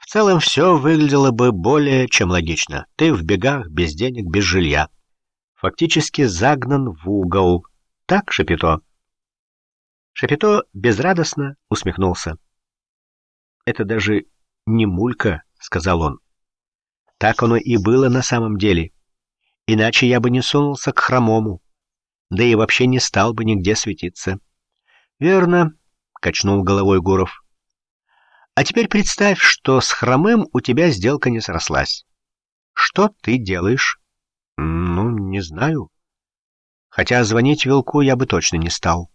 В целом все выглядело бы более чем логично. Ты в бегах, без денег, без жилья. Фактически загнан в угол. Так, Шапито?» Шапито безрадостно усмехнулся. «Это даже не мулька», — сказал он. «Так оно и было на самом деле. Иначе я бы не сунулся к хромому, да и вообще не стал бы нигде светиться». «Верно», — качнул головой Гуров. «А теперь представь, что с хромым у тебя сделка не срослась. Что ты делаешь?» «Ну, не знаю. Хотя звонить Вилку я бы точно не стал».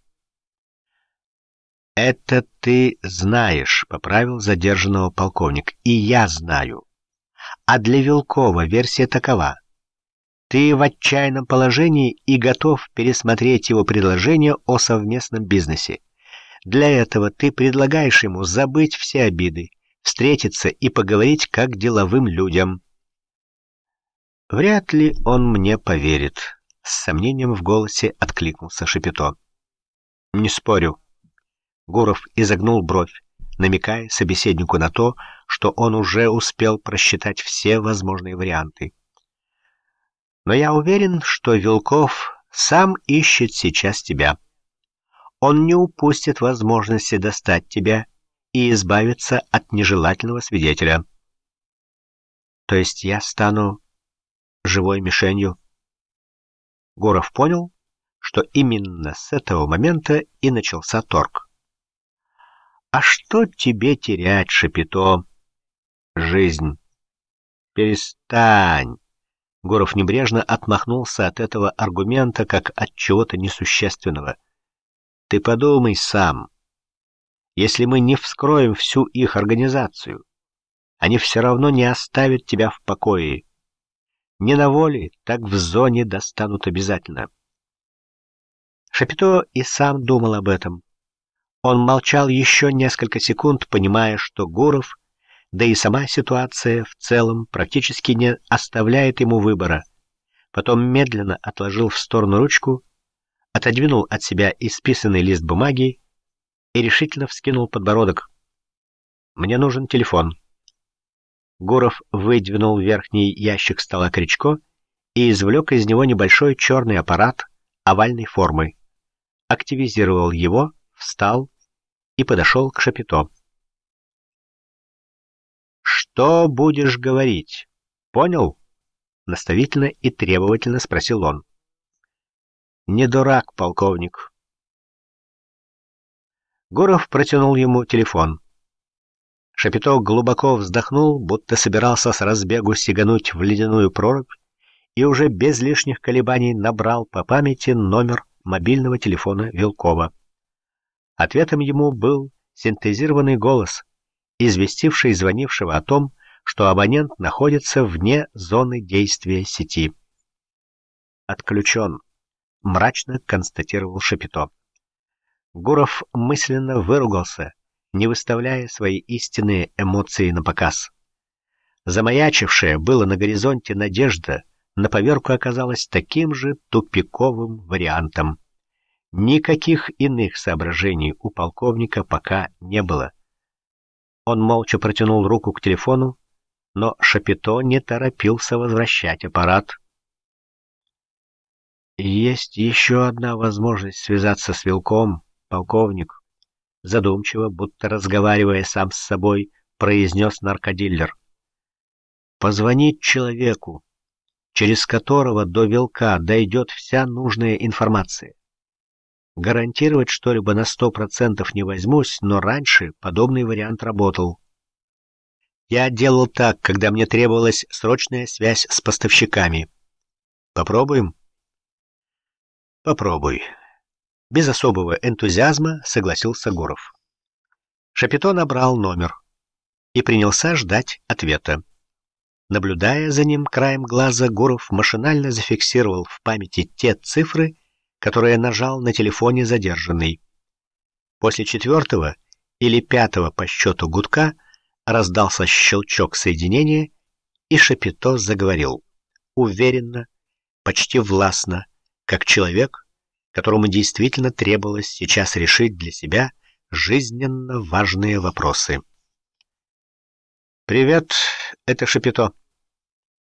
«Это ты знаешь», — поправил задержанного полковник, — «и я знаю. А для Вилкова версия такова. Ты в отчаянном положении и готов пересмотреть его предложение о совместном бизнесе. Для этого ты предлагаешь ему забыть все обиды, встретиться и поговорить как деловым людям». «Вряд ли он мне поверит», — с сомнением в голосе откликнулся Шапито. «Не спорю». Гуров изогнул бровь, намекая собеседнику на то, что он уже успел просчитать все возможные варианты. «Но я уверен, что Вилков сам ищет сейчас тебя. Он не упустит возможности достать тебя и избавиться от нежелательного свидетеля». «То есть я стану живой мишенью?» Гуров понял, что именно с этого момента и начался торг. «А что тебе терять, Шапито?» «Жизнь». «Перестань!» Гуров небрежно отмахнулся от этого аргумента, как от чего-то несущественного. «Ты подумай сам. Если мы не вскроем всю их организацию, они все равно не оставят тебя в покое. Не на воле, так в зоне достанут обязательно». Шапито и сам думал об этом. Он молчал еще несколько секунд, понимая, что Гуров, да и сама ситуация в целом практически не оставляет ему выбора. Потом медленно отложил в сторону ручку, отодвинул от себя исписанный лист бумаги и решительно вскинул подбородок. «Мне нужен телефон». Гуров выдвинул верхний ящик стола Кричко и извлек из него небольшой черный аппарат овальной формы. Активизировал его, встал и подошел к Шапито. «Что будешь говорить? Понял?» — наставительно и требовательно спросил он. «Не дурак, полковник». Гуров протянул ему телефон. Шапито глубоко вздохнул, будто собирался с разбегу сигануть в ледяную прорубь, и уже без лишних колебаний набрал по памяти номер мобильного телефона Вилкова. Ответом ему был синтезированный голос, известивший звонившего о том, что абонент находится вне зоны действия сети. «Отключен», — мрачно констатировал Шапито. Гуров мысленно выругался, не выставляя свои истинные эмоции на показ. Замаячившая было на горизонте надежда на поверку оказалась таким же тупиковым вариантом. Никаких иных соображений у полковника пока не было. Он молча протянул руку к телефону, но Шапито не торопился возвращать аппарат. «Есть еще одна возможность связаться с Вилком, полковник», задумчиво, будто разговаривая сам с собой, произнес наркодиллер. «Позвонить человеку, через которого до Вилка дойдет вся нужная информация. Гарантировать что-либо на 100% не возьмусь, но раньше подобный вариант работал. Я делал так, когда мне требовалась срочная связь с поставщиками. Попробуем?» «Попробуй». Без особого энтузиазма согласился Гуров. Шапито набрал номер и принялся ждать ответа. Наблюдая за ним краем глаза, Гуров машинально зафиксировал в памяти те цифры, которые нажал на телефоне задержанный. После 4-го или 5-го по счету гудка раздался щелчок соединения, и Шапито заговорил. Уверенно, почти властно, как человек, которому действительно требовалось сейчас решить для себя жизненно важные вопросы. «Привет, это Шапито».